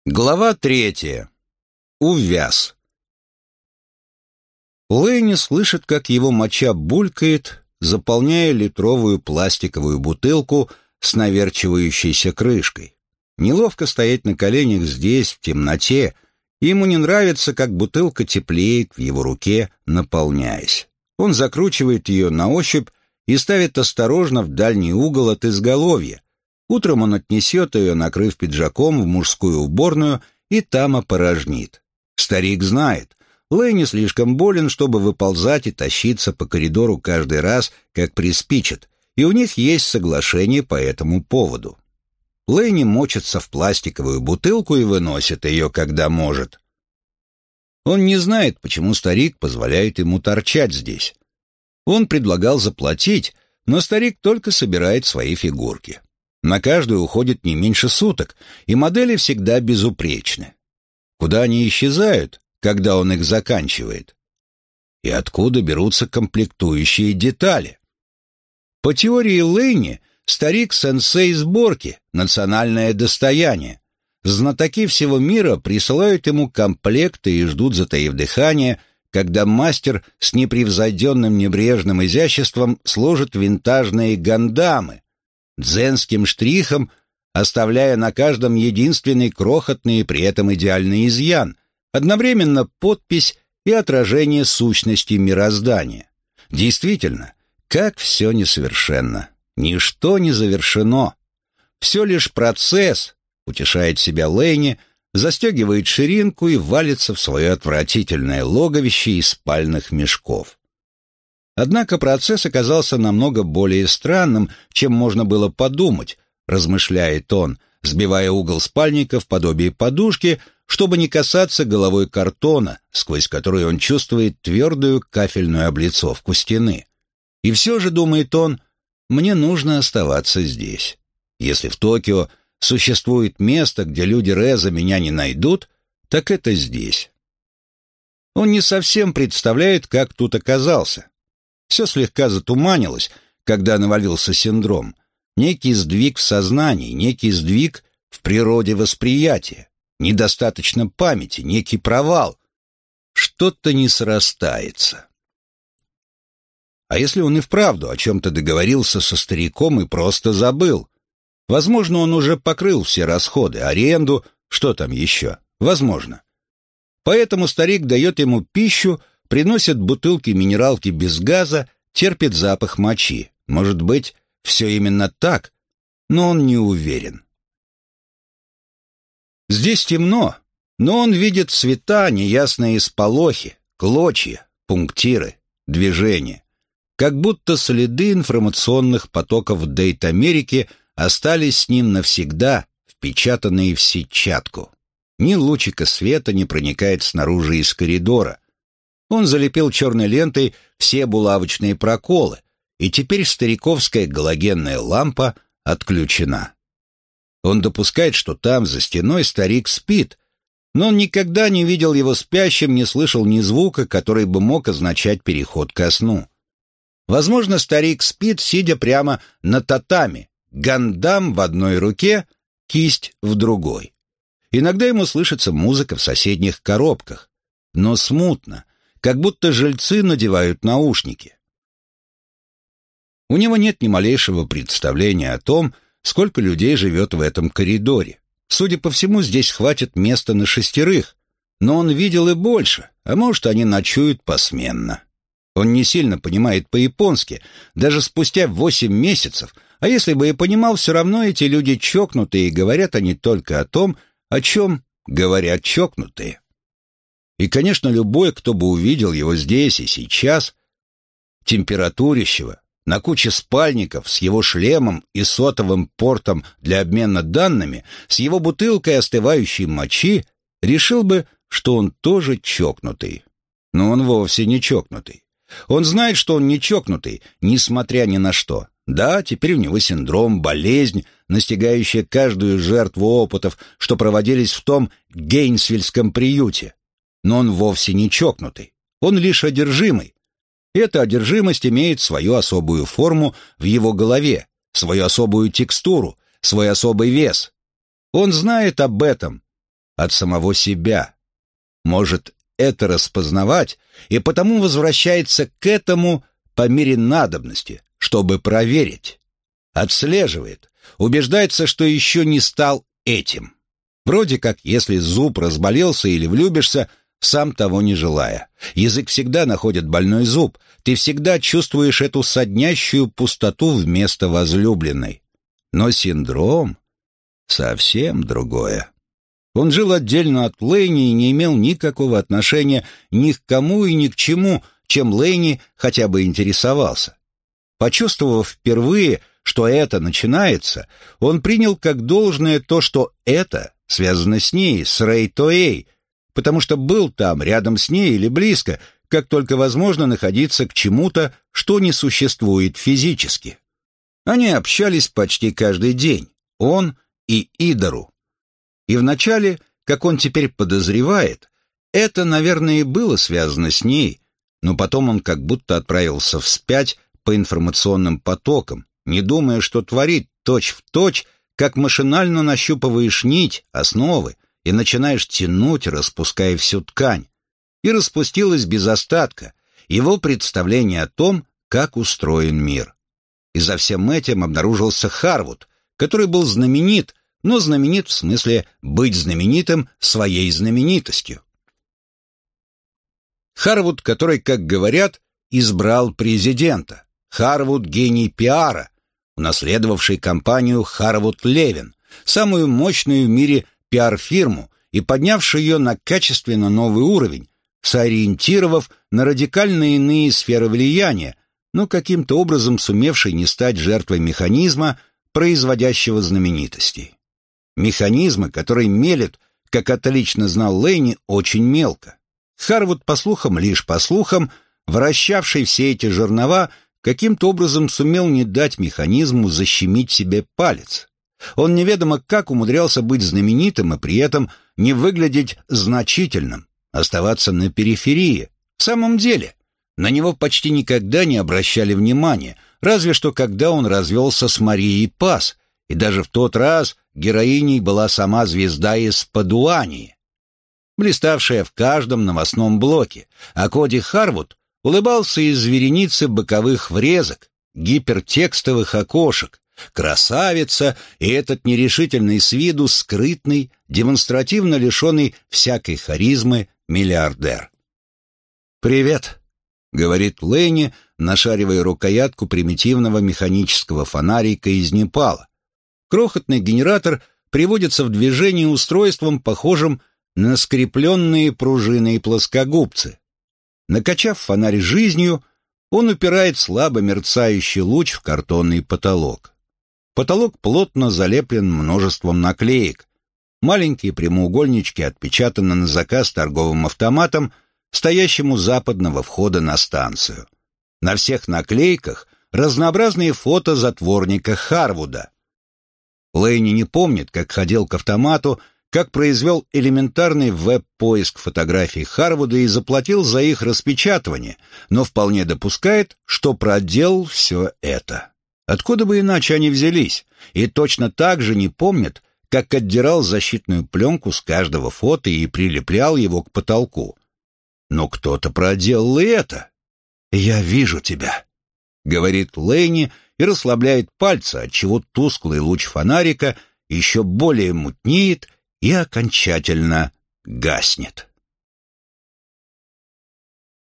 Глава 3. Увяз. Лэнни слышит, как его моча булькает, заполняя литровую пластиковую бутылку с наверчивающейся крышкой. Неловко стоять на коленях здесь, в темноте, и ему не нравится, как бутылка теплеет в его руке, наполняясь. Он закручивает ее на ощупь и ставит осторожно в дальний угол от изголовья. Утром он отнесет ее, накрыв пиджаком, в мужскую уборную, и там опорожнит. Старик знает, Лэнни слишком болен, чтобы выползать и тащиться по коридору каждый раз, как приспичит, и у них есть соглашение по этому поводу. Лэнни мочится в пластиковую бутылку и выносит ее, когда может. Он не знает, почему старик позволяет ему торчать здесь. Он предлагал заплатить, но старик только собирает свои фигурки. На каждую уходит не меньше суток, и модели всегда безупречны. Куда они исчезают, когда он их заканчивает? И откуда берутся комплектующие детали? По теории Лэнни, старик — сенсей сборки, национальное достояние. Знатоки всего мира присылают ему комплекты и ждут, затаив дыхание, когда мастер с непревзойденным небрежным изяществом сложит винтажные гандамы, дзенским штрихом, оставляя на каждом единственный крохотный и при этом идеальный изъян, одновременно подпись и отражение сущности мироздания. Действительно, как все несовершенно, ничто не завершено. Все лишь процесс, утешает себя Лэнни, застегивает ширинку и валится в свое отвратительное логовище из спальных мешков. Однако процесс оказался намного более странным, чем можно было подумать, размышляет он, сбивая угол спальника в подобие подушки, чтобы не касаться головой картона, сквозь который он чувствует твердую кафельную облицовку стены. И все же, думает он, мне нужно оставаться здесь. Если в Токио существует место, где люди Реза меня не найдут, так это здесь. Он не совсем представляет, как тут оказался. Все слегка затуманилось, когда навалился синдром. Некий сдвиг в сознании, некий сдвиг в природе восприятия, недостаточно памяти, некий провал. Что-то не срастается. А если он и вправду о чем-то договорился со стариком и просто забыл? Возможно, он уже покрыл все расходы, аренду, что там еще? Возможно. Поэтому старик дает ему пищу, приносит бутылки минералки без газа, терпит запах мочи. Может быть, все именно так, но он не уверен. Здесь темно, но он видит цвета, неясные сполохи, клочья, пунктиры, движения. Как будто следы информационных потоков Дейт-Америки остались с ним навсегда, впечатанные в сетчатку. Ни лучика света не проникает снаружи из коридора. Он залепил черной лентой все булавочные проколы, и теперь стариковская галогенная лампа отключена. Он допускает, что там, за стеной, старик спит, но он никогда не видел его спящим, не слышал ни звука, который бы мог означать переход ко сну. Возможно, старик спит, сидя прямо на татами, гандам в одной руке, кисть в другой. Иногда ему слышится музыка в соседних коробках, но смутно, как будто жильцы надевают наушники. У него нет ни малейшего представления о том, сколько людей живет в этом коридоре. Судя по всему, здесь хватит места на 6, но он видел и больше, а может, они ночуют посменно. Он не сильно понимает по-японски, даже спустя 8 месяцев, а если бы и понимал, все равно эти люди чокнутые, и говорят они только о том, о чем говорят чокнутые. И, конечно, любой, кто бы увидел его здесь и сейчас, температурящего, на куче спальников, с его шлемом и сотовым портом для обмена данными, с его бутылкой остывающей мочи, решил бы, что он тоже чокнутый. Но он вовсе не чокнутый. Он знает, что он не чокнутый, несмотря ни на что. Да, теперь у него синдром, болезнь, настигающая каждую жертву опытов, что проводились в том гейнсвильском приюте. Но он вовсе не чокнутый, он лишь одержимый. Эта одержимость имеет свою особую форму в его голове, свою особую текстуру, свой особый вес. Он знает об этом, от самого себя. Может это распознавать и потому возвращается к этому по мере надобности, чтобы проверить. Отслеживает, убеждается, что еще не стал этим. Вроде как, если зуб разболелся или влюбишься, сам того не желая. Язык всегда находит больной зуб, ты всегда чувствуешь эту соднящую пустоту вместо возлюбленной. Но синдром — совсем другое. Он жил отдельно от Лэйни и не имел никакого отношения ни к кому и ни к чему, чем Лэйни хотя бы интересовался. Почувствовав впервые, что это начинается, он принял как должное то, что это связано с ней, с Рэй Тоэй, потому что был там, рядом с ней или близко, как только возможно находиться к чему-то, что не существует физически. Они общались почти каждый день, он и Идару. И вначале, как он теперь подозревает, это, наверное, и было связано с ней, но потом он как будто отправился вспять по информационным потокам, не думая, что творит точь-в-точь, как машинально нащупываешь нить, основы, и начинаешь тянуть, распуская всю ткань. И распустилось без остатка его представление о том, как устроен мир. И за всем этим обнаружился Харвуд, который был знаменит, но знаменит в смысле быть знаменитым своей знаменитостью. Харвуд, который, как говорят, избрал президента. Харвуд — гений пиара, унаследовавший компанию Харвуд-Левин, самую мощную в мире пиар-фирму и поднявший ее на качественно новый уровень, сориентировав на радикально иные сферы влияния, но каким-то образом сумевший не стать жертвой механизма, производящего знаменитостей. Механизма, который мелет, как отлично знал Лэйни, очень мелко. Харвуд, лишь по слухам, вращавший все эти жернова, каким-то образом сумел не дать механизму защемить себе палец. Он неведомо как умудрялся быть знаменитым и при этом не выглядеть значительным, оставаться на периферии. В самом деле, на него почти никогда не обращали внимания, разве что когда он развелся с Марией Пас, и даже в тот раз героиней была сама звезда из Падуании, блиставшая в каждом новостном блоке, а Коди Харвуд улыбался из вереницы боковых врезок, гипертекстовых окошек, красавица и этот нерешительный с виду скрытный, демонстративно лишенный всякой харизмы миллиардер. «Привет», — говорит Лэйни, нашаривая рукоятку примитивного механического фонарика из Непала. Крохотный генератор приводится в движение устройством, похожим на скрепленные пружиной плоскогубцы. Накачав фонарь жизнью, он упирает слабо мерцающий луч в картонный потолок. Потолок плотно залеплен множеством наклеек. Маленькие прямоугольнички отпечатаны на заказ торговым автоматом, стоящим у западного входа на станцию. На всех наклейках разнообразные фото затворника Харвуда. Лэйни не помнит, как ходил к автомату, как произвел элементарный веб-поиск фотографий Харвуда и заплатил за их распечатывание, но вполне допускает, что проделал все это. Откуда бы иначе они взялись? И точно так же не помнит, как отдирал защитную пленку с каждого фото и прилеплял его к потолку. Но кто-то проделал и это. «Я вижу тебя», — говорит Лэйни и расслабляет пальцы, отчего тусклый луч фонарика еще более мутнеет и окончательно гаснет.